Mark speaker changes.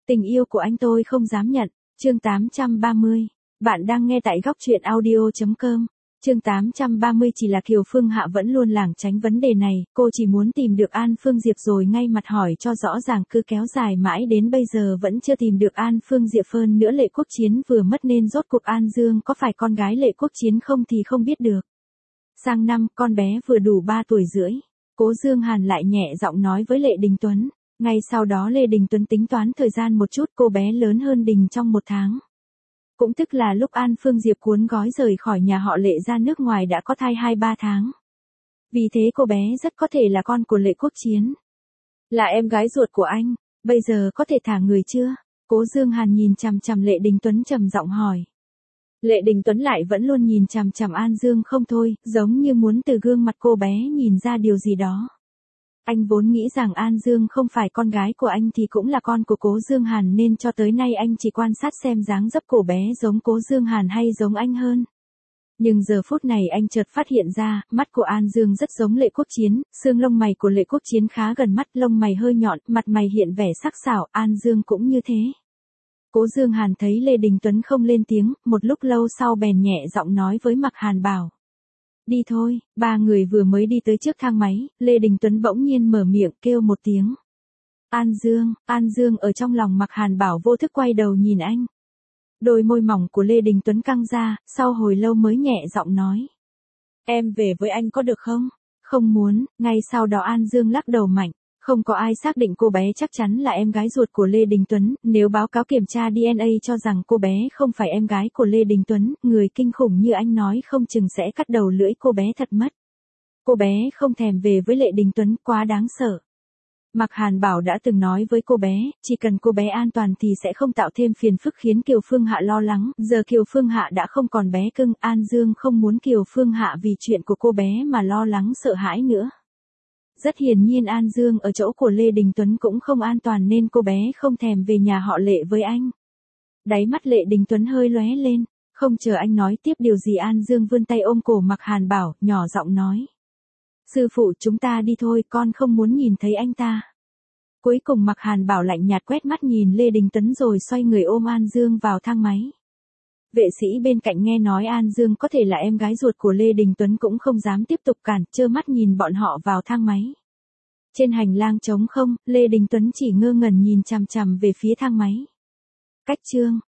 Speaker 1: Tình yêu của anh tôi không dám nhận. Chương 830. Bạn đang nghe tại góc truyện audio.com. Chương 830 chỉ là Kiều Phương Hạ vẫn luôn lảng tránh vấn đề này, cô chỉ muốn tìm được An Phương Diệp rồi ngay mặt hỏi cho rõ ràng, cứ kéo dài mãi đến bây giờ vẫn chưa tìm được An Phương Diệp. Hơn nữa Lệ Quốc Chiến vừa mất nên rốt cuộc An Dương có phải con gái Lệ Quốc Chiến không thì không biết được. Sang năm, con bé vừa đủ 3 tuổi rưỡi. Cố Dương Hàn lại nhẹ giọng nói với Lệ Đình Tuấn. Ngay sau đó Lê Đình Tuấn tính toán thời gian một chút, cô bé lớn hơn Đình trong 1 tháng. Cũng tức là lúc An Phương Diệp cuốn gói rời khỏi nhà họ Lệ ra nước ngoài đã có thai 2-3 tháng. Vì thế cô bé rất có thể là con của Lệ Quốc Chiến. Là em gái ruột của anh, bây giờ có thể thả người chưa? Cố Dương Hàn nhìn chằm chằm Lệ Đình Tuấn trầm giọng hỏi. Lệ Đình Tuấn lại vẫn luôn nhìn chằm chằm An Dương không thôi, giống như muốn từ gương mặt cô bé nhìn ra điều gì đó. Anh vốn nghĩ rằng An Dương không phải con gái của anh thì cũng là con của Cố Dương Hàn, nên cho tới nay anh chỉ quan sát xem dáng dấp cô bé giống Cố Dương Hàn hay giống anh hơn. Nhưng giờ phút này anh chợt phát hiện ra, mắt của An Dương rất giống Lệ Quốc Chiến, xương lông mày của Lệ Quốc Chiến khá gần mắt, lông mày hơi nhọn, mặt mày hiện vẻ sắc sảo, An Dương cũng như thế. Cố Dương Hàn thấy Lê Đình Tuấn không lên tiếng, một lúc lâu sau bèn nhẹ giọng nói với Mạc Hàn Bảo. Đi thôi. 3 người vừa mới đi tới trước thang máy, Lê Đình Tuấn bỗng nhiên mở miệng kêu một tiếng. An Dương ở trong lòng Mạc Hàn Bảo vô thức quay đầu nhìn anh. Đôi môi mỏng của Lê Đình Tuấn căng ra, sau hồi lâu mới nhẹ giọng nói. Em về với anh có được không? Không muốn. Ngay sau đó An Dương lắc đầu mạnh. Không có ai xác định cô bé chắc chắn là em gái ruột của Lê Đình Tuấn, nếu báo cáo kiểm tra DNA cho rằng cô bé không phải em gái của Lê Đình Tuấn, người kinh khủng như anh nói không chừng sẽ cắt đầu lưỡi cô bé thật mất. Cô bé không thèm về với Lệ Đình Tuấn, quá đáng sợ. Mạc Hàn Bảo đã từng nói với cô bé, chỉ cần cô bé an toàn thì sẽ không tạo thêm phiền phức khiến Kiều Phương Hạ lo lắng, giờ Kiều Phương Hạ đã không còn bé cưng, An Dương không muốn Kiều Phương Hạ vì chuyện của cô bé mà lo lắng sợ hãi nữa. Rất hiển nhiên An Dương ở chỗ của Lê Đình Tuấn cũng không an toàn nên cô bé không thèm về nhà họ Lệ với anh. Đáy mắt Lệ Đình Tuấn hơi lóe lên, không chờ anh nói tiếp điều gì An Dương vươn tay ôm cổ Mạc Hàn Bảo, nhỏ giọng nói. Sư phụ chúng ta đi thôi, con không muốn nhìn thấy anh ta. Cuối cùng Mạc Hàn Bảo lạnh nhạt quét mắt nhìn Lê Đình Tuấn rồi xoay người ôm An Dương vào thang máy. Vệ sĩ bên cạnh nghe nói An Dương có thể là em gái ruột của Lê Đình Tuấn cũng không dám tiếp tục cản, trơ mắt nhìn bọn họ vào thang máy. Trên hành lang trống không, Lê Đình Tuấn chỉ ngơ ngẩn nhìn chằm chằm về phía thang máy. Cách chương